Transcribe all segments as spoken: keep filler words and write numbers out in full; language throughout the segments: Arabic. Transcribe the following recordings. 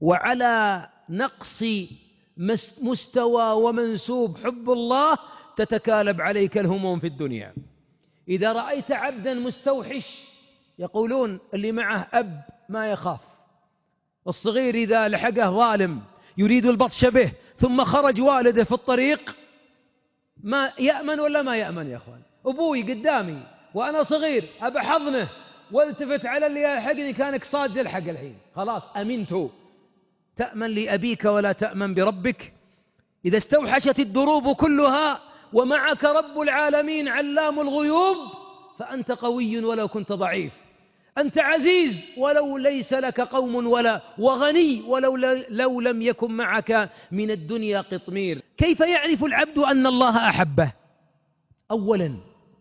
وعلى نقص مستوى ومنسوب حب الله تتكالب عليك الهموم في الدنيا. إذا رأيت عبدا مستوحش، يقولون اللي معه أب ما يخاف، الصغير إذا لحقه ظالم يريد البطش به ثم خرج والده في الطريق ما يأمن ولا ما يأمن يا أخوان؟ أبوي قدامي وأنا صغير أبى حضنه والتفت على اللي يلحقني كان قصاد يلحق الحين، خلاص أمنت. تأمن لأبيك ولا تأمن بربك؟ إذا استوحشت الدروب كلها ومعك رب العالمين علام الغيوب فأنت قوي ولو كنت ضعيف، أنت عزيز ولو ليس لك قوم ولا وغني ولو لو لم يكن معك من الدنيا قطمير. كيف يعرف العبد أن الله أحبه؟ أولا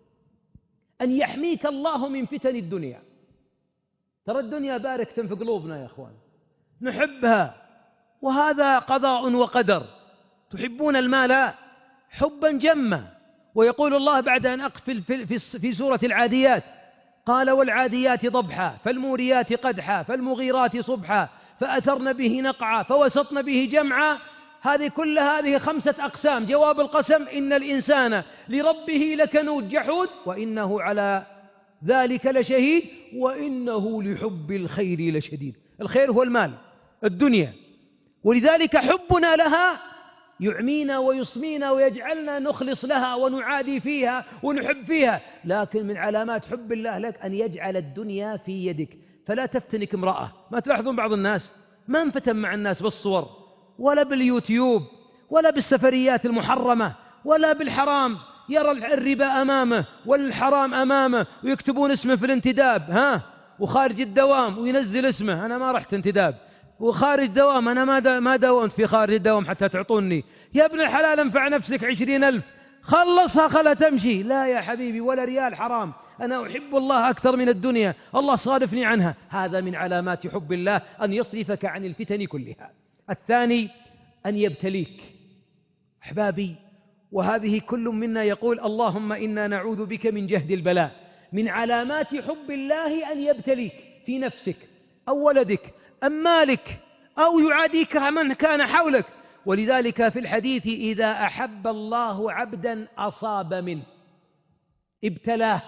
أن يحميك الله من فتن الدنيا. ترى الدنيا باركة في قلوبنا يا أخوان، نحبها وهذا قضاء وقدر. تحبون المال حبا جما، ويقول الله بعد أن أقفل في, في سورة العاديات قال والعاديات ضبحا فالموريات قدحا فالمغيرات صبحا فأثرن به نقعا فوسطن به جمعا. هذه كل هذه خمسة أقسام. جواب القسم إن الإنسان لربه لكنود جحود وإنه على ذلك لشهيد وإنه لحب الخير لشديد. الخير هو المال الدنيا، ولذلك حبنا لها يعمينا ويصمينا ويجعلنا نخلص لها ونعادي فيها ونحب فيها. لكن من علامات حب الله لك أن يجعل الدنيا في يدك، فلا تفتنك امرأة. ما تلاحظون بعض الناس ما انفتن مع الناس بالصور ولا باليوتيوب ولا بالسفريات المحرمة ولا بالحرام، يرى الربا أمامه والحرام أمامه ويكتبون اسمه في الانتداب ها وخارج الدوام وينزل اسمه أنا ما رحت انتداب، وخارج دوام أنا ما ما داومت في خارج الدوام حتى تعطوني. يا ابن الحلال انفع نفسك عشرين ألف خلصها خلا تمشي. لا يا حبيبي ولا ريال حرام، أنا أحب الله أكثر من الدنيا، الله صادفني عنها. هذا من علامات حب الله أن يصرفك عن الفتن كلها. الثاني أن يبتليك. أحبابي، وهذه كل منا يقول اللهم إنا نعوذ بك من جهد البلاء. من علامات حب الله أن يبتليك في نفسك أو ولدك أم مالك أو يعاديك من كان حولك. ولذلك في الحديث إذا أحب الله عبدا أصاب منه ابتلاه،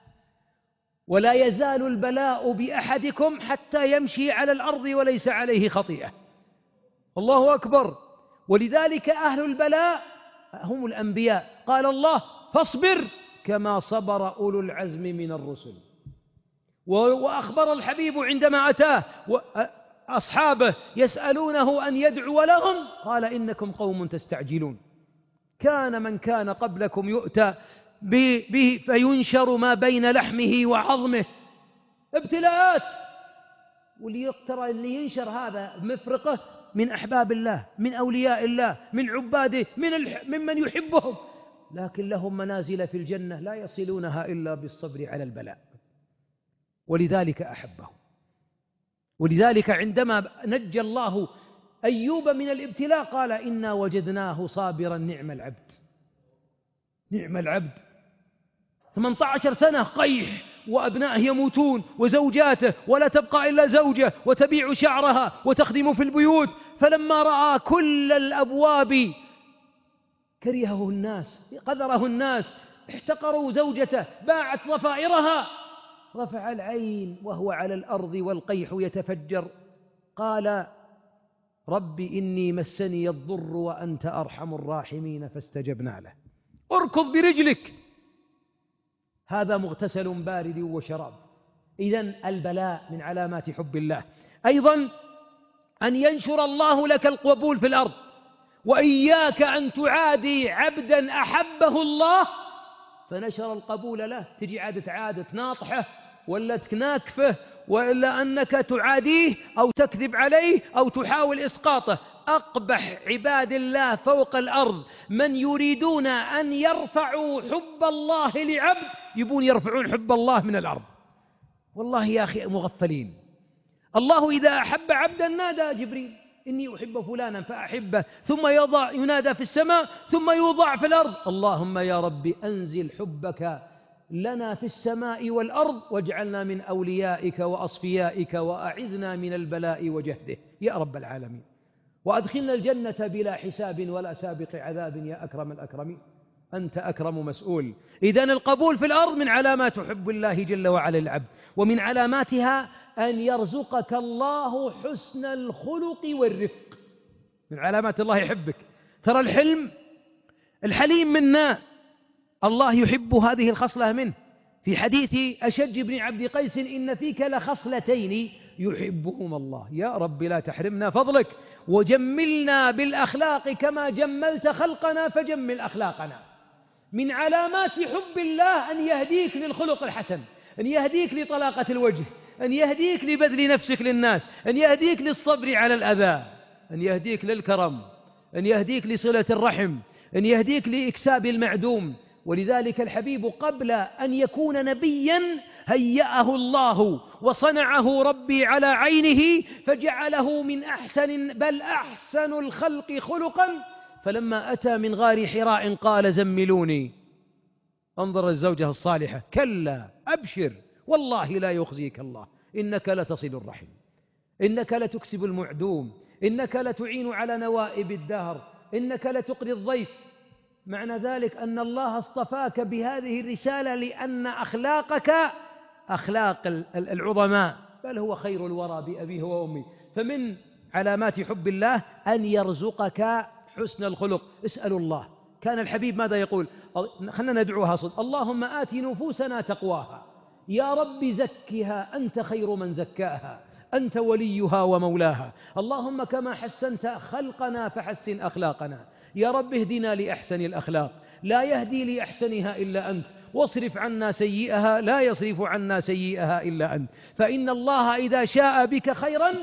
ولا يزال البلاء بأحدكم حتى يمشي على الأرض وليس عليه خطيئة. الله أكبر. ولذلك أهل البلاء هم الأنبياء. قال الله فاصبر كما صبر أولو العزم من الرسل. وأخبر الحبيب عندما أتاه أصحابه يسألونه أن يدعو لهم قال إنكم قوم تستعجلون. كان من كان قبلكم يؤتى به فينشر ما بين لحمه وعظمه. ابتلاءات، واللي يقترى اللي ينشر هذا مفرقه من أحباب الله من أولياء الله من عباده من الح... ممن يحبهم، لكن لهم منازل في الجنة لا يصلونها إلا بالصبر على البلاء. ولذلك أحبه. ولذلك عندما نجى الله أيوب من الابتلاء قال إنا وجدناه صابرا نعم العبد. نعم العبد. ثمانية عشر سنة قيح وأبنائه يموتون وزوجاته ولا تبقى إلا زوجة وتبيع شعرها وتخدم في البيوت. فلما رأى كل الأبواب كرهه الناس قذره الناس احتقروا زوجته باعت ضفائرها، رفع العين وهو على الأرض والقيح يتفجر قال رب إني مسني الضر وأنت أرحم الراحمين فاستجبنا له. اركض برجلك، هذا مغتسل بارد وشراب. إذن البلاء من علامات حب الله. أيضا أن ينشر الله لك القبول في الأرض. وإياك أن تعادي عبدا أحبه الله فنشر القبول له، تجي عادة عادة ناطحه ولا تناكفه وإلا أنك تعاديه أو تكذب عليه أو تحاول إسقاطه. أقبح عباد الله فوق الأرض من يريدون أن يرفعوا حب الله لعبد، يبون يرفعون حب الله من الأرض. والله يا أخي مغفلين. الله إذا أحب عبدا نادى جبريل إني أحب فلانا فأحبه، ثم يضع ينادى في السماء ثم يوضع في الأرض اللهم يا رب أنزل حبك لنا في السماء والأرض، واجعلنا من أوليائك وأصفيائك، وأعذنا من البلاء وجهده يا رب العالمين، وأدخلنا الجنة بلا حساب ولا سابق عذاب يا أكرم الأكرمين، أنت أكرم مسؤول. إذن القبول في الأرض من علامات حب الله جل وعلا العبد، ومن علاماتها أن يرزقك الله حسن الخلق والرفق. من علامات الله يحبك. ترى الحلم، الحليم منا، الله يحب هذه الخصلة منه. في حديث أشج بن عبد قيس: إن فيك لخصلتين يحبهما الله. يا رب لا تحرمنا فضلك، وجملنا بالأخلاق كما جملت خلقنا، فجمل أخلاقنا. من علامات حب الله أن يهديك للخلق الحسن، أن يهديك لطلاقة الوجه، أن يهديك لبذل نفسك للناس، أن يهديك للصبر على الأذى، أن يهديك للكرم، أن يهديك لصلة الرحم، أن يهديك لإكساب المعدوم. ولذلك الحبيب قبل أن يكون نبيا هيأه الله وصنعه ربي على عينه، فجعله من أحسن بل أحسن الخلق خلقا. فلما أتى من غار حراء قال: زملوني. انظر الزوجة الصالحة: كلا أبشر والله لا يخزيك الله، إنك لتصل الرحم، إنك لتكسب المعدوم، إنك لتعين على نوائب الدهر، إنك لتقري الضيف. معنى ذلك أن الله اصطفاك بهذه الرسالة لأن أخلاقك أخلاق العظماء، بل هو خير الورى بأبيه وأمي. فمن علامات حب الله أن يرزقك حسن الخلق. اسألوا الله. كان الحبيب ماذا يقول؟ خلنا ندعوها صدق: اللهم آت نفوسنا تقواها، يا رب زكها أنت خير من زكاها، أنت وليها ومولاها. اللهم كما حسنت خلقنا فحسن أخلاقنا، يا رب اهدنا لأحسن الأخلاق، لا يهدي لأحسنها إلا أنت، واصرف عنا سيئها لا يصرف عنا سيئها إلا أنت. فإن الله إذا شاء بك خيرا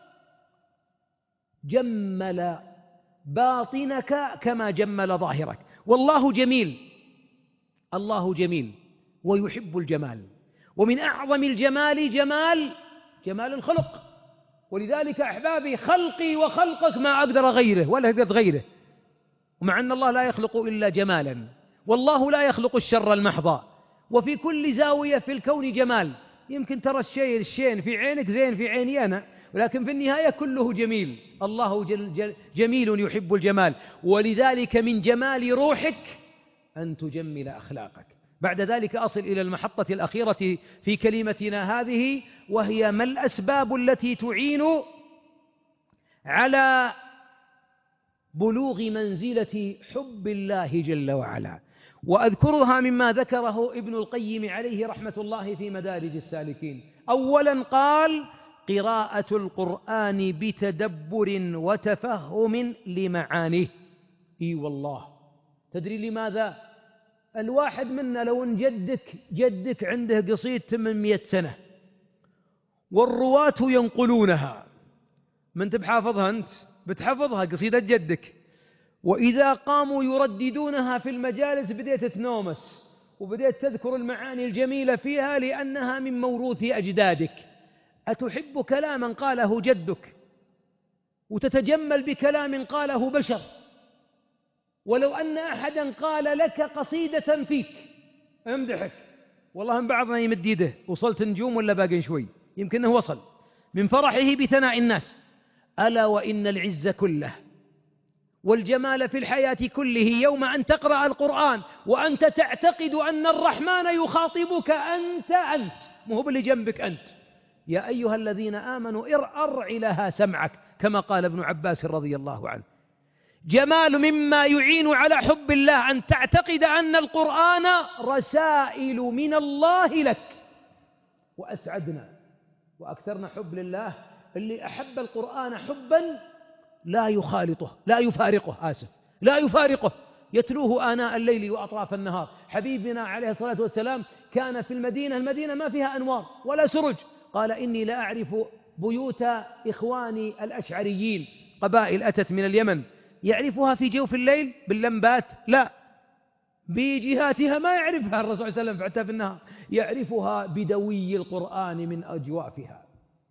جمل باطنك كما جمل ظاهرك. والله جميل، الله جميل ويحب الجمال، ومن أعظم الجمال جمال جمال الخلق. ولذلك أحبابي خلقي وخلقك ما أقدر غيره ولا أقدر غيره، ومع أن الله لا يخلق إلا جمالا، والله لا يخلق الشر المحض، وفي كل زاوية في الكون جمال. يمكن ترى الشيء الشين في عينك زين في عيني أنا، ولكن في النهاية كله جميل. الله جل جل جميل يحب الجمال. ولذلك من جمال روحك أن تجمل أخلاقك. بعد ذلك أصل إلى المحطة الأخيرة في كلمتنا هذه، وهي ما الأسباب التي تعين على بلوغ منزلة حب الله جل وعلا، وأذكرها مما ذكره ابن القيم عليه رحمة الله في مدارج السالكين. أولا قال: قراءة القرآن بتدبر وتفهم لمعانيه. إي والله، تدري لماذا؟ الواحد منا لو ان جدك جدك عنده قصيدة ثمانمائة سنة والرواة ينقلونها، ما انت بحافظها، انت بتحفظها قصيدة جدك، وإذا قاموا يرددونها في المجالس بديت تنومس وبديت تذكر المعاني الجميلة فيها لأنها من موروث أجدادك. أتحب كلاما قاله جدك وتتجمل بكلام قاله بشر؟ ولو أن أحدا قال لك قصيدة فيك امدحك، والله من بعضنا يمد يده: وصلت نجوم ولا باقي شوي؟ يمكنه وصل من فرحه بثناء الناس. ألا وإن العز كله والجمال في الحياة كله يوم أن تقرأ القرآن وأنت تعتقد أن الرحمن يخاطبك أنت أنت، مو باللي جنبك أنت. يا أيها الذين آمنوا ارع لها سمعك، كما قال ابن عباس رضي الله عنه. جمال مما يعين على حب الله أن تعتقد أن القرآن رسائل من الله لك. وأسعدنا وأكثرنا حب لله اللي أحب القرآن حبا لا يخالطه لا يفارقه آسف لا يفارقه يتلوه آناء الليل وأطراف النهار. حبيبنا عليه الصلاة والسلام كان في المدينة، المدينة ما فيها أنوار ولا سرج، قال: إني لا أعرف بيوت إخواني الأشعريين، قبائل أتت من اليمن، يعرفها في جوف الليل باللمبات؟ لا، بجهاتها ما يعرفها الرسول صلى الله عليه وسلم حتى في النهار، يعرفها بدوي القرآن من أجوافها.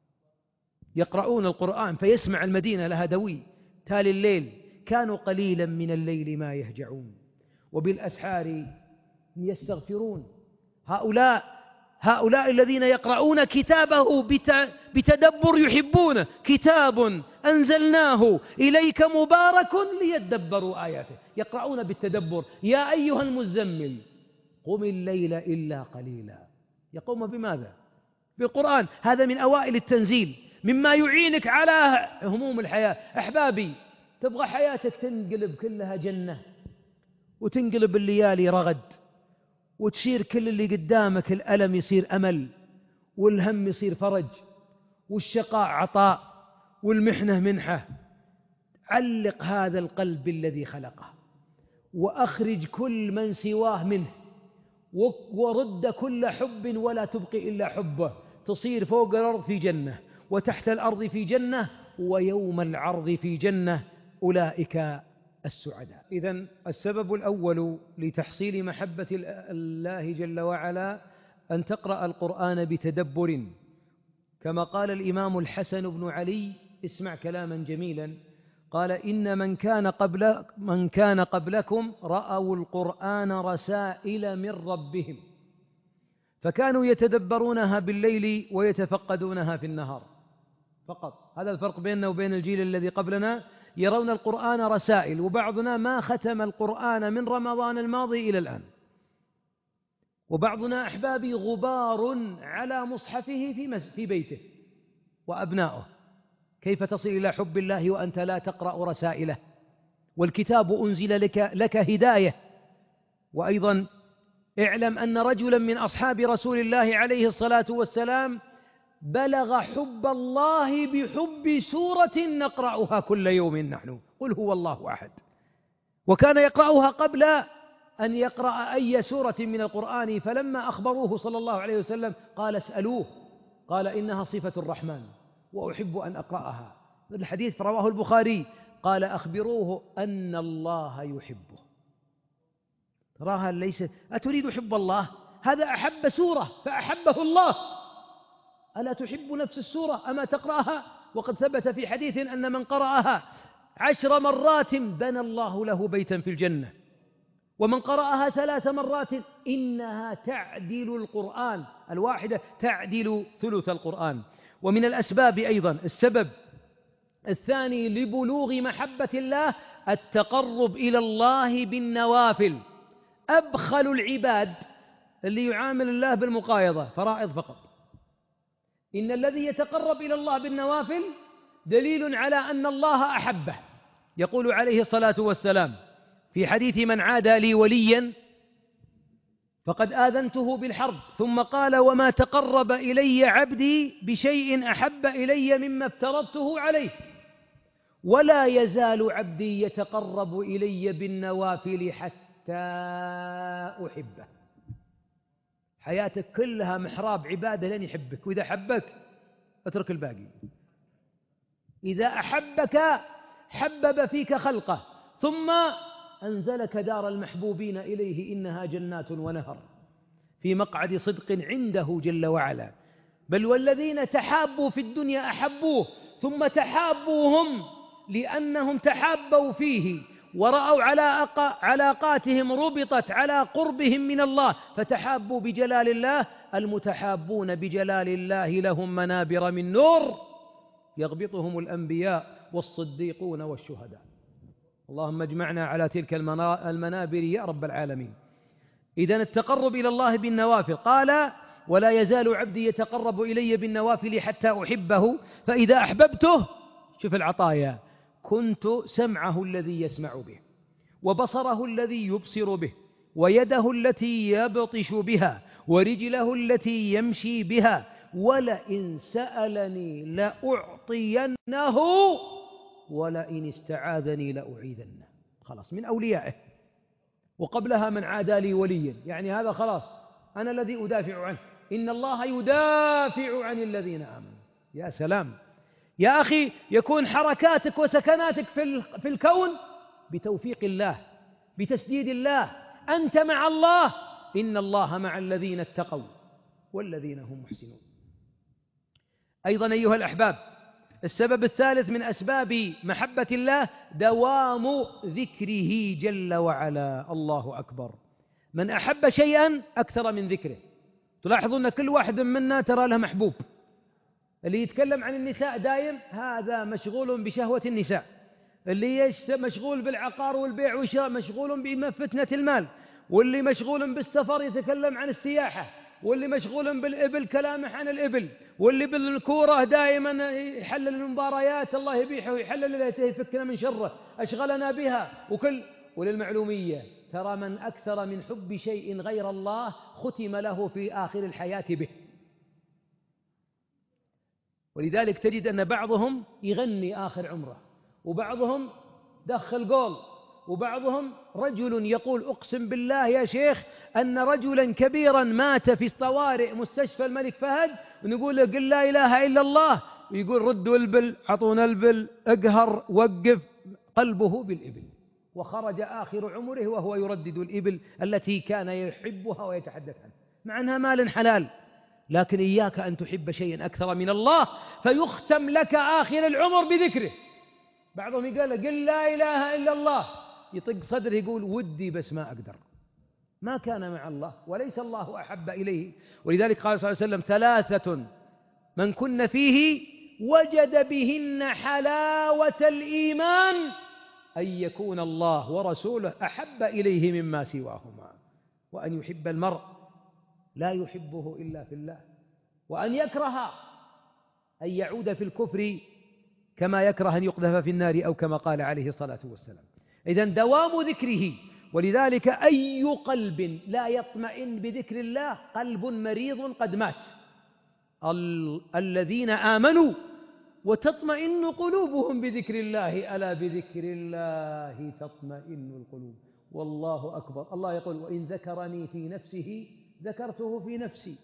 يقرؤون القرآن فيسمع المدينة لها دوي. تالي الليل كانوا قليلا من الليل ما يهجعون وبالأسحار يستغفرون. هؤلاء هؤلاء الذين يقرؤون كتابه بتدبر يحبونه، كتاب أنزلناه إليك مبارك ليدبروا آياته، يقرؤون بالتدبر. يا أيها المزمل قم الليل إلا قليلا. يقوم بماذا؟ بالقرآن. هذا من أوائل التنزيل، مما يعينك على هموم الحياة. أحبابي، تبغى حياتك تنقلب كلها جنة، وتنقلب الليالي رغد، وتصير كل اللي قدامك الألم يصير أمل، والهم يصير فرج، والشقاء عطاء، والمحنة منحة. علق هذا القلب بالذي خلقه، وأخرج كل من سواه منه، ورد كل حب ولا تبقي إلا حبه. تصير فوق الأرض في جنة، وتحت الأرض في جنة، ويوم العرض في جنة. أولئك السعداء. إذن السبب الأول لتحصيل محبة الله جل وعلا أن تقرأ القرآن بتدبر، كما قال الإمام الحسن بن علي، اسمع كلاما جميلا، قال: إن من كان قبل من كان قبلكم رأوا القرآن رسائل من ربهم، فكانوا يتدبرونها بالليل ويتفقدونها في النهار فقط. هذا الفرق بيننا وبين الجيل الذي قبلنا، يرون القرآن رسائل، وبعضنا ما ختم القرآن من رمضان الماضي إلى الآن، وبعضنا أحبابي غبار على مصحفه في في بيته وأبنائه. كيف تصل إلى حب الله وأنت لا تقرأ رسائله؟ والكتاب أنزل لك, لك هداية. وأيضا اعلم أن رجلا من أصحاب رسول الله عليه الصلاة والسلام بلغ حب الله بحب سورة نقرأها كل يوم نحن، قل هو الله أحد، وكان يقرأها قبل أن يقرأ أي سورة من القرآن. فلما أخبروه صلى الله عليه وسلم قال: اسألوه، قال: إنها صفة الرحمن وأحب أن أقرأها. الحديث رواه البخاري. قال: أخبروه أن الله يحبه. تراها ليس أتريد حب الله؟ هذا أحب سورة فأحبه الله. ألا تحب نفس السورة؟ أما تقرأها؟ وقد ثبت في حديث أن من قرأها عشر مرات بنى الله له بيتا في الجنة، ومن قرأها ثلاث مرات إنها تعدل القرآن، الواحدة تعدل ثلث القرآن. ومن الأسباب أيضا السبب الثاني لبلوغ محبة الله التقرب إلى الله بالنوافل. أبخل العباد اللي يعامل الله بالمقايضة، فرائض فقط. إن الذي يتقرب إلى الله بالنوافل دليل على أن الله أحبه. يقول عليه الصلاة والسلام في حديث: من عادى لي وليا فقد آذنته بالحرب. ثم قال: وما تقرب إلي عبدي بشيء أحب إلي مما افترضته عليه، ولا يزال عبدي يتقرب إلي بالنوافل حتى أحبه. حياتك كلها محراب عبادة لن يحبك، وإذا حبك اترك الباقي. إذا أحبك حبب فيك خلقه، ثم أنزلك دار المحبوبين إليه، إنها جنات ونهر في مقعد صدق عنده جل وعلا. بل والذين تحابوا في الدنيا أحبوه، ثم تحابوهم لأنهم تحابوا فيه، ورأوا علاقاتهم ربطت على قربهم من الله فتحابوا بجلال الله. المتحابون بجلال الله لهم منابر من نور يغبطهم الأنبياء والصديقون والشهداء. اللهم اجمعنا على تلك المنابر يا رب العالمين. إذن التقرب إلى الله بالنوافل. قال: ولا يزال عبدي يتقرب إلي بالنوافل حتى أحبه، فإذا أحببته، شوف العطايا، كنت سمعه الذي يسمع به، وبصره الذي يبصر به، ويده التي يبطش بها، ورجله التي يمشي بها، ولئن سألني لأعطينه، ولئن استعاذني لأعيذنه. خلاص من أوليائه. وقبلها: من عادى لي وليا، يعني هذا خلاص أنا الذي أدافع عنه، إن الله يدافع عن الذين آمنوا. يا سلام يا أخي، يكون حركاتك وسكناتك في الكون بتوفيق الله، بتسديد الله. أنت مع الله، إن الله مع الذين اتقوا والذين هم محسنون. أيضا أيها الأحباب، السبب الثالث من أسباب محبة الله دوام ذكره جل وعلا. الله أكبر. من أحب شيئا أكثر من ذكره. تلاحظون أن كل واحد منا ترى له محبوب. اللي يتكلم عن النساء دايم هذا مشغول بشهوة النساء، اللي مشغول بالعقار والبيع والشراء مشغول بفتنة المال، واللي مشغول بالسفر يتكلم عن السياحة، واللي مشغول بالإبل كلامه عن الإبل، واللي بالكورة دائما يحلل المباريات الله يبيحه ويحلل ليته يفكنا من شره أشغلنا بها. وكل وللمعلومية ترى من أكثر من حب شيء غير الله ختم له في آخر الحياة به. ولذلك تجد أن بعضهم يغني آخر عمره، وبعضهم دخل جول، وبعضهم رجل يقول أقسم بالله يا شيخ أن رجلا كبيرا مات في طوارئ مستشفى الملك فهد، ونقول له قل لا إله إلا الله، ويقول ردوا البل، عطونا البل، اقهر، وقف، قلبه بالإبل، وخرج آخر عمره وهو يردد الإبل التي كان يحبها ويتحدث عنها، مع أنها مال حلال. لكن إياك أن تحب شيئا أكثر من الله فيختم لك آخر العمر بذكره. بعضهم يقول قل لا إله إلا الله، يطق صدره يقول ودي بس ما أقدر، ما كان مع الله وليس الله أحب إليه. ولذلك قال صلى الله عليه وسلم ثلاثة من كن فيه وجد بهن حلاوة الإيمان أن يكون الله ورسوله أحب إليه مما سواهما، وأن يحب المرء لا يحبه إلا في الله، وأن يكره أن يعود في الكفر كما يكره أن يقذف في النار أو كما قال عليه الصلاة والسلام. إذن دوام ذكره. ولذلك أي قلب لا يطمئن بذكر الله قلب مريض قد مات. ال- الذين آمنوا وتطمئن قلوبهم بذكر الله ألا بذكر الله تطمئن القلوب. والله أكبر. الله يقول وإن ذكرني في نفسه ذكرته في نفسي،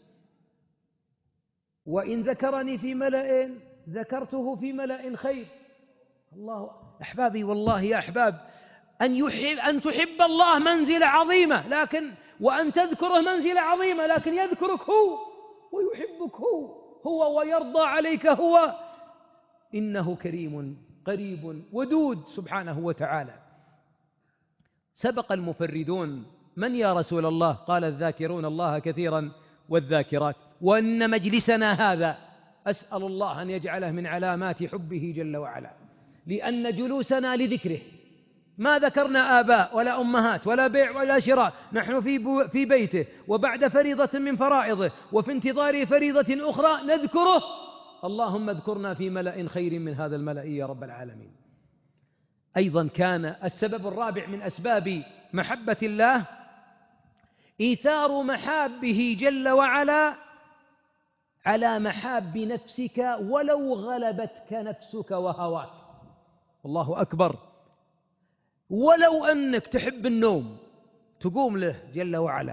وإن ذكرني في ملأ ذكرته في ملأ خير. الله أحبابي، والله يا أحباب أن يحب أن تحب الله منزلة عظيمة، لكن وأن تذكره منزلة عظيمة، لكن يذكرك هو ويحبك هو هو ويرضى عليك هو، إنه كريم قريب ودود سبحانه وتعالى. سبق المفردون من يا رسول الله؟ قال الذاكرون الله كثيرا والذاكرات. وأن مجلسنا هذا أسأل الله أن يجعله من علامات حبه جل وعلا، لأن جلوسنا لذكره، ما ذكرنا آباء ولا أمهات ولا بيع ولا شراء، نحن في, في بيته وبعد فريضة من فرائضه وفي انتظار فريضة أخرى نذكره. اللهم اذكرنا في ملأ خير من هذا الملأ يا رب العالمين. أيضا كان السبب الرابع من أسباب محبة الله إيثار محابه جل وعلا على محاب نفسك ولو غلبتك نفسك وهواك. الله أكبر. ولو أنك تحب النوم تقوم له جل وعلا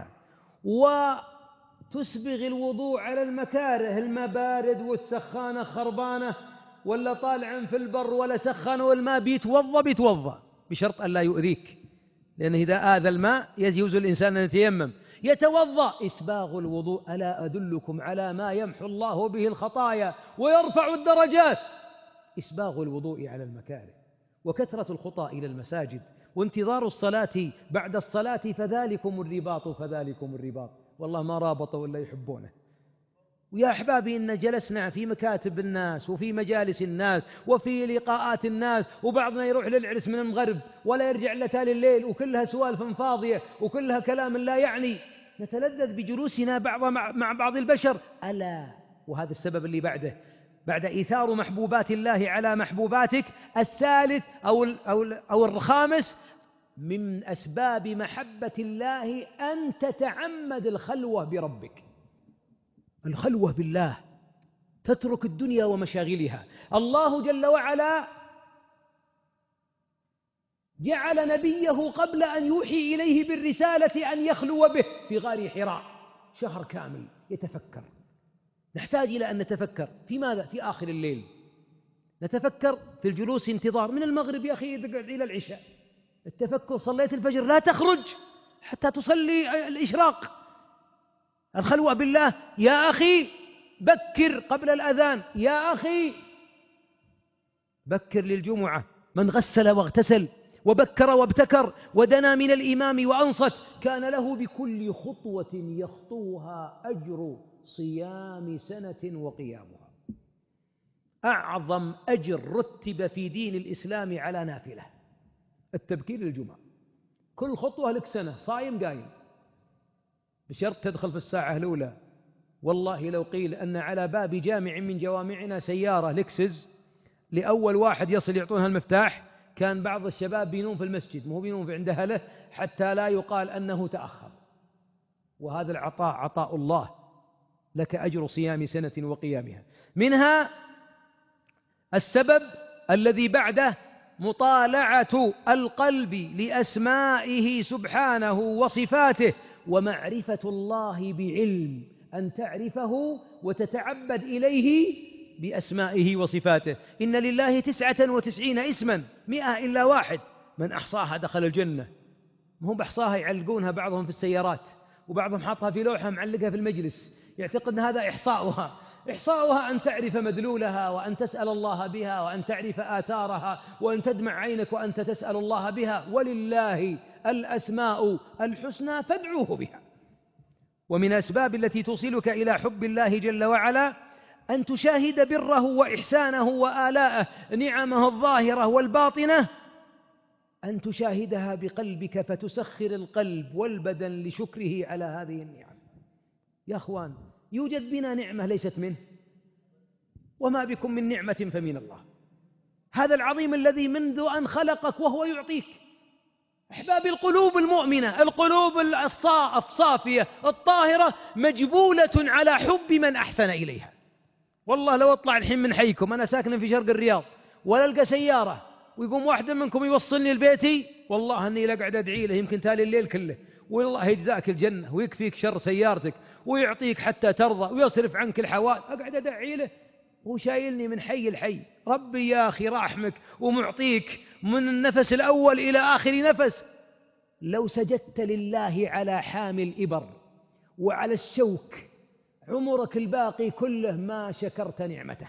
وتسبغ الوضوء على المكاره، المبارد والسخانة خربانة، ولا طالعا في البر ولا سخن والماء بيتوضى بيتوضى بشرط أن لا يؤذيك، لأنه إذا آذى الماء يجوز الإنسان أن يتيمم يتوضأ. إسباغ الوضوء ألا أدلكم على ما يمحو الله به الخطايا ويرفع الدرجات؟ إسباغ الوضوء على المكاره، وكثرة الخطى إلى المساجد، وانتظار الصلاة بعد الصلاة، فذلكم الرباط فذلكم الرباط. والله ما رابطوا إلا يحبونه. ويا أحبابي إن جلسنا في مكاتب الناس وفي مجالس الناس وفي لقاءات الناس، وبعضنا يروح للعرس من المغرب ولا يرجع إلا تالي الليل، وكلها سوالف فاضية وكلها كلام لا يعني. نتلذذ بجلوسنا بعض مع بعض البشر. ألا وهذا السبب اللي بعده، بعد إيثار محبوبات الله على محبوباتك، الثالث أو أو أو الخامس من أسباب محبة الله أن تتعمد الخلوة بربك. الخلوة بالله، تترك الدنيا ومشاغلها. الله جل وعلا جعل نبيه قبل أن يوحي إليه بالرسالة أن يخلو به في غار حراء شهر كامل يتفكر. نحتاج إلى أن نتفكر في ماذا؟ في آخر الليل نتفكر في الجلوس انتظار من المغرب يا أخي إلى العشاء. التفكر صليت الفجر لا تخرج حتى تصلي الإشراق. الخلوة بالله يا أخي بكر قبل الأذان، يا أخي بكر للجمعة. من غسل واغتسل وبكر وابتكر ودنا من الإمام وأنصت كان له بكل خطوة يخطوها أجر صيام سنة وقيامها. أعظم أجر رتب في دين الإسلام على نافلة التبكير للجمعة، كل خطوة لك سنة صايم قايم، بشرط تدخل في الساعة الأولى. والله لو قيل أن على باب جامع من جوامعنا سيارة لكسس لأول واحد يصل يعطونها المفتاح، كان بعض الشباب بينون في المسجد، مو بينون في عند أهله حتى لا يقال أنه تأخر. وهذا العطاء عطاء الله، لك أجر صيام سنة وقيامها. منها السبب الذي بعده مطالعة القلب لأسمائه سبحانه وصفاته ومعرفة الله بعلم، أن تعرفه وتتعبد إليه بأسمائه وصفاته. إن لله تسعة وتسعين اسما مئة إلا واحد، من أحصاها دخل الجنة. هم بأحصاها يعلقونها بعضهم في السيارات، وبعضهم حاطها في لوحة معلقها في المجلس، يعتقد أن هذا إحصاؤها. إحصاؤها أن تعرف مدلولها، وأن تسأل الله بها، وأن تعرف آثارها، وأن تدمع عينك وأنت تسأل الله بها. ولله الأسماء الحسنى فادعوه بها. ومن الأسباب التي توصلك إلى حب الله جل وعلا أن تشاهد بره وإحسانه وآلاءه، نعمه الظاهرة والباطنة، أن تشاهدها بقلبك فتسخر القلب والبدن لشكره على هذه النعم. يا أخوان، يوجد بنا نعمة ليست منه، وما بكم من نعمة فمن الله، هذا العظيم الذي منذ أن خلقك وهو يعطيك. أحباب، القلوب المؤمنة، القلوب الصافية الطاهرة مجبولة على حب من أحسن إليها. والله لو أطلع الحين من حيكم، أنا ساكن في شرق الرياض، ولا ألقى سيارة ويقوم واحد منكم يوصلني لبيتي، والله أني لقعد أدعي له يمكن تالي الليل كله، والله يجزاك الجنة ويكفيك شر سيارتك ويعطيك حتى ترضى ويصرف عنك الحوال. أقعد أدعي له وشايلني من حي الحي. ربي يا أخي راحمك ومعطيك من النفس الأول إلى آخر نفس. لو سجدت لله على حامل الإبر وعلى الشوك عمرك الباقي كله ما شكرت نعمته.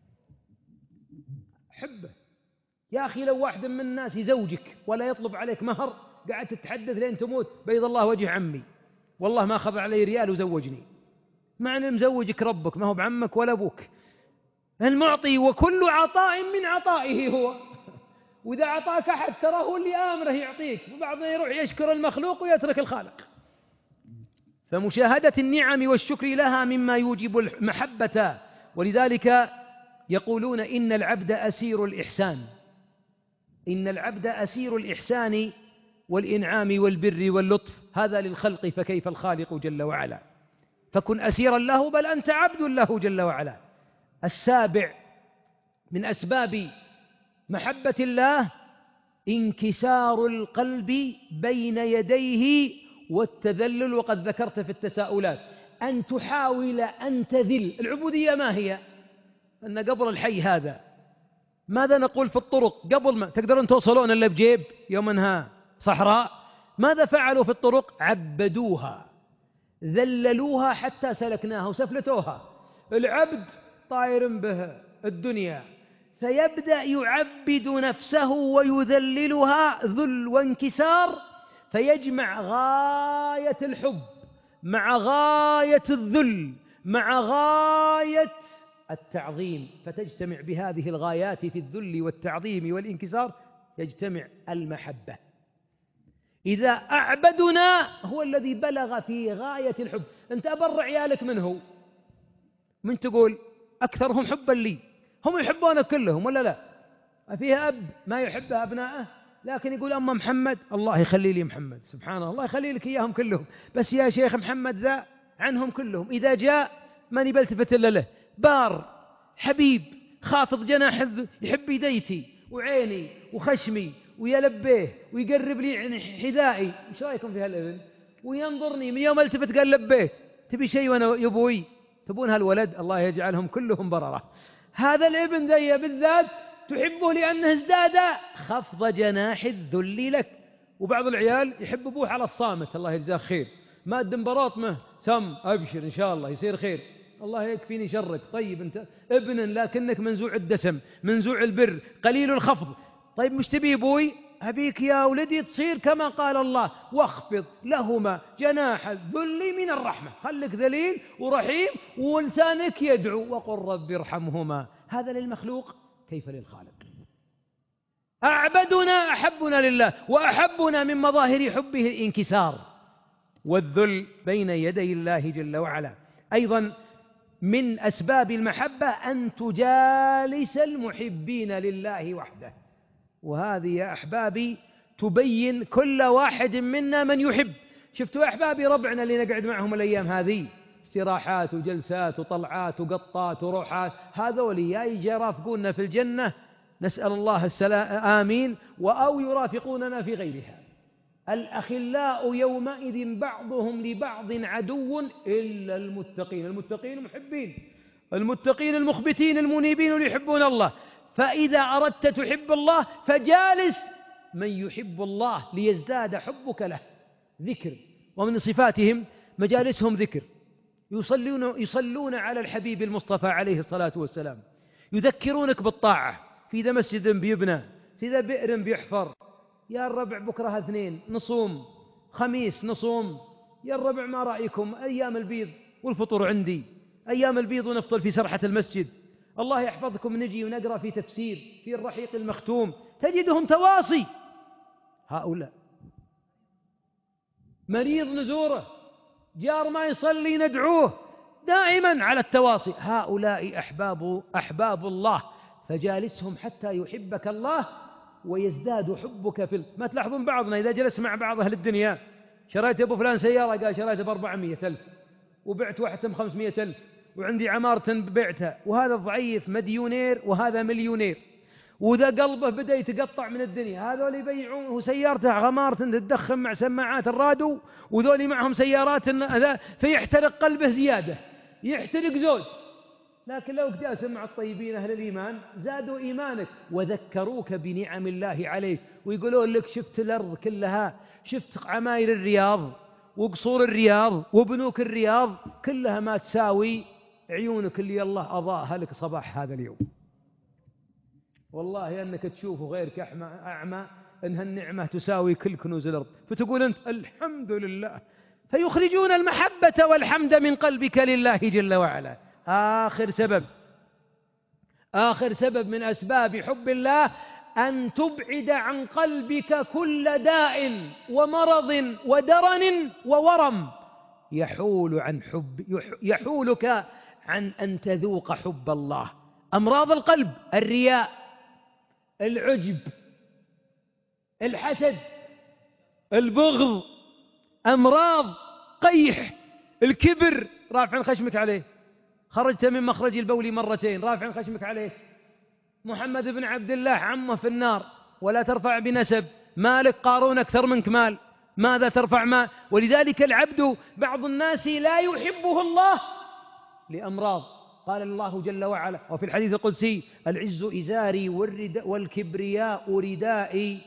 حبه يا أخي. لو واحد من الناس يزوجك ولا يطلب عليك مهر، قاعد تتحدث لين تموت بيض الله وجه عمي، والله ما أخذ علي ريال وزوجني، مع أن مزوجك ربك، ما هو بعمك ولا أبوك. المعطي وكل عطاء من عطائه هو، وإذا أعطاك أحد ترى هو اللي آمره يعطيك، وبعضنا يروح يشكر المخلوق ويترك الخالق. فمشاهدة النعم والشكر لها مما يوجب المحبة. ولذلك يقولون إن العبد أسير الإحسان، إن العبد أسير الإحسان والإنعام والبر واللطف، هذا للخلق فكيف الخالق جل وعلا. فكن أسيرا له، بل أنت عبد له جل وعلا. السابع من أسباب محبة الله انكسار القلب بين يديه والتذلل. وقد ذكرت في التساؤلات أن تحاول أن تذل. العبودية ما هي؟ أن قبر الحي هذا، ماذا نقول في الطرق قبل ما تقدرون توصلون إلا بجيب يوم أنها صحراء؟ ماذا فعلوا في الطرق؟ عبدوها، ذللوها حتى سلكناها وسفلتوها. العبد طائر به الدنيا، فيبدأ يعبد نفسه ويذللها ذل وانكسار، فيجمع غاية الحب مع غاية الذل مع غاية التعظيم، فتجتمع بهذه الغايات في الذل والتعظيم والانكسار يجتمع المحبة. إذا أعبدنا هو الذي بلغ في غاية الحب. أنت أبر عيالك منه، من تقول أكثرهم حبا لي، هم يحبونك كلهم ولا لا؟ فيها أب ما يحب أبنائه، لكن يقول أما محمد الله يخلي لي محمد، سبحان الله يخلي لك إياهم كلهم، بس يا شيخ محمد ذا عنهم كلهم، إذا جاء ماني بلتفت إلا له. بار حبيب خافض جناح يحب يديتي وعيني وخشمي ويلبيه ويقرب لي حذائي. ايش رايكم في هالابن؟ وينظرني من يوم التفت قال لبيت. تبي شيء وانا يبوي؟ تبون هالولد؟ الله يجعلهم كلهم بررة. هذا الابن ذي بالذات تحبه لأنه ازداد خفض جناح الذل لك. وبعض العيال يحب أبوه على الصامت، الله يجزاه خير، ما الدم براطمه سم أبشر إن شاء الله يصير خير، الله يكفيني شرك. طيب أنت ابن لكنك منزوع الدسم منزوع البر قليل الخفض. طيب مش تبي أبوي؟ أبيك يا ولدي تصير كما قال الله، واخفض لهما جناح الذل من الرحمة، خلك ذليل ورحيم ولسانك يدعو، وقل رب ارحمهما. هذا للمخلوق، كيف للخالق؟ أعبدنا أحبنا لله، وأحبنا من مظاهر حبه الانكسار والذل بين يدي الله جل وعلا. أيضا من أسباب المحبة أن تجالس المحبين لله وحده، وهذه يا أحبابي تبين كل واحد منا من يحب. شفتوا أحبابي ربعنا اللي نقعد معهم الأيام هذه، استراحات وجلسات وطلعات وقطات وروحات، هذول يا يرافقوننا في الجنة نسأل الله السلام آمين، أو يرافقوننا في غيرها. الأخلاء يومئذ بعضهم لبعض عدو إلا المتقين. المتقين المحبين، المتقين المخبتين المنيبين اللي يحبون الله. فإذا أردت تحب الله فجالس من يحب الله ليزداد حبك له. ذكر، ومن صفاتهم مجالسهم ذكر، يصلون, يصلون على الحبيب المصطفى عليه الصلاة والسلام، يذكرونك بالطاعة. في ذا مسجد بيبنى، في ذا بئر بيحفر، يا الربع بكرة اثنين نصوم، خميس نصوم، يا الربع ما رأيكم أيام البيض والفطور عندي، أيام البيض ونفطر في سرحة المسجد، الله يحفظكم نجي ونقرأ في تفسير في الرحيق المختوم، تجدهم تواصي. هؤلاء مريض نزوره، جار ما يصلي ندعوه، دائما على التواصي. هؤلاء أحباب أحباب الله، فجالسهم حتى يحبك الله ويزداد حبك في ال... ما تلاحظون بعضنا إذا جلس مع بعض أهل الدنيا، شريت أبو فلان سيارة، قال شريتها بأربعمية ألف، وبعت واحدة بخمسمية ألف، وعندي عمارة بعتها، وهذا الضعيف مديونير وهذا مليونير، وذا قلبه بدأ يتقطع من الدنيا. هذول يبيعون سيارته عمارة تتدخن مع سماعات الراديو، وذولي معهم سيارات فيحترق قلبه زيادة، يحترق زوج. لكن لو جالس مع الطيبين أهل الإيمان زادوا إيمانك وذكروك بنعم الله عليك، ويقولون لك شفت الأرض كلها، شفت عماير الرياض وقصور الرياض وبنوك الرياض كلها ما تساوي عيونك اللي الله أضاءها لك صباح هذا اليوم. والله أنك تشوف غيرك أعمى إن هالنعمة تساوي كل كنوز الأرض، فتقول أنت الحمد لله. فيخرجون المحبة والحمد من قلبك لله جل وعلا. آخر سبب آخر سبب من أسباب حب الله أن تبعد عن قلبك كل داء ومرض ودرن وورم يحول عن حب يحولك عن أن تذوق حب الله. أمراض القلب: الرياء، العجب، الحسد، البغض، أمراض قيح، الكبر، رافع خشمك عليه، خرجت من مخرج البول مرتين، رافع خشمك عليه. محمد بن عبد الله عمه في النار، ولا ترفع بنسب، مالك قارون أكثر منك مال، ماذا ترفع ما؟ ولذلك العبد بعض الناس لا يحبه الله لأمراض. قال الله جل وعلا وفي الحديث القدسي: العز إزاري والكبرياء ردائي،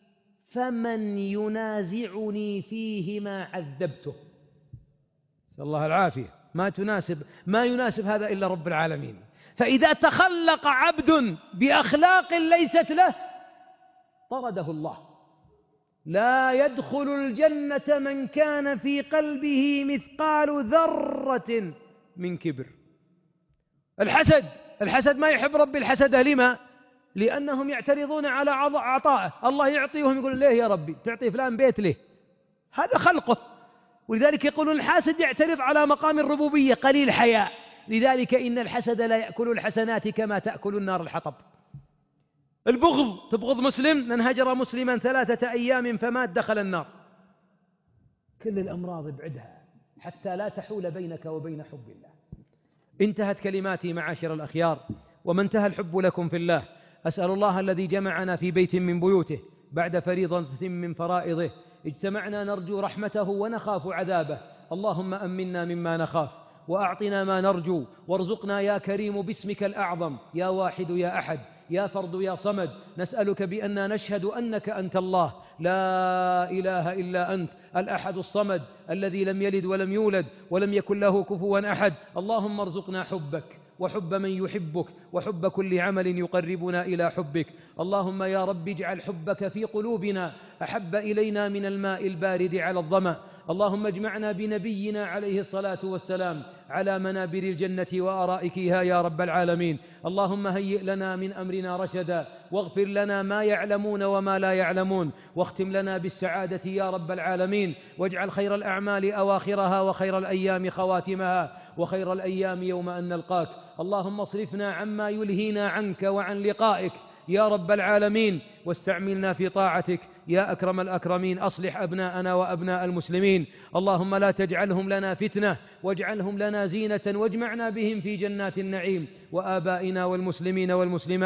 فمن ينازعني فيهما عذبته. نسأل الله العافية. ما تناسب ما يناسب هذا إلا رب العالمين. فإذا تخلق عبد بأخلاق ليست له طرده الله. لا يدخل الجنة من كان في قلبه مثقال ذرة من كبر. الحسد الحسد ما يحب ربي الحسد. لما؟ لأنهم يعترضون على عطائه. الله يعطيهم يقول: ليه يا ربي تعطي فلان بيت ليه؟ هذا خلقه. ولذلك يقولون الحاسد يعترض على مقام الربوبية، قليل حياء. لذلك إن الحسد لا يأكل الحسنات كما تأكل النار الحطب. البغض: تبغض مسلم، من هجر مسلما ثلاثة أيام فمات دخل النار. كل الأمراض ابعدها حتى لا تحول بينك وبين حب الله. انتهت كلماتي معاشر الأخيار، وما انتهى الحب لكم في الله. أسأل الله الذي جمعنا في بيت من بيوته بعد فريضة من فرائضه، اجتمعنا نرجو رحمته ونخاف عذابه. اللهم أمنا مما نخاف، وأعطنا ما نرجو، وارزقنا يا كريم باسمك الأعظم، يا واحد يا أحد، يا فرد يا صمد. نسألك بأننا نشهد أنك أنت الله، لا إله إلا أنت، الأحد الصمد الذي لم يلد ولم يولد ولم يكن له كفوا أحد. اللهم ارزقنا حبك، وحب من يحبك وحب كل عمل يقربنا إلى حبك. اللهم يا رب اجعل حبك في قلوبنا أحب إلينا من الماء البارد على الظمأ. اللهم اجمعنا بنبينا عليه الصلاة والسلام على منابر الجنة وأرائكها يا رب العالمين. اللهم هيئ لنا من أمرنا رشدا، واغفر لنا ما يعلمون وما لا يعلمون، واختم لنا بالسعادة يا رب العالمين، واجعل خير الأعمال أواخرها وخير الأيام خواتمها وخير الأيام يوم أن نلقاك. اللهم اصرفنا عما يلهينا عنك وعن لقائك يا رب العالمين، واستعملنا في طاعتك يا أكرم الأكرمين. أصلح أبناءنا وأبناء المسلمين، اللهم لا تجعلهم لنا فتنة، واجعلهم لنا زينة، واجمعنا بهم في جنات النعيم، وآبائنا والمسلمين والمسلمات.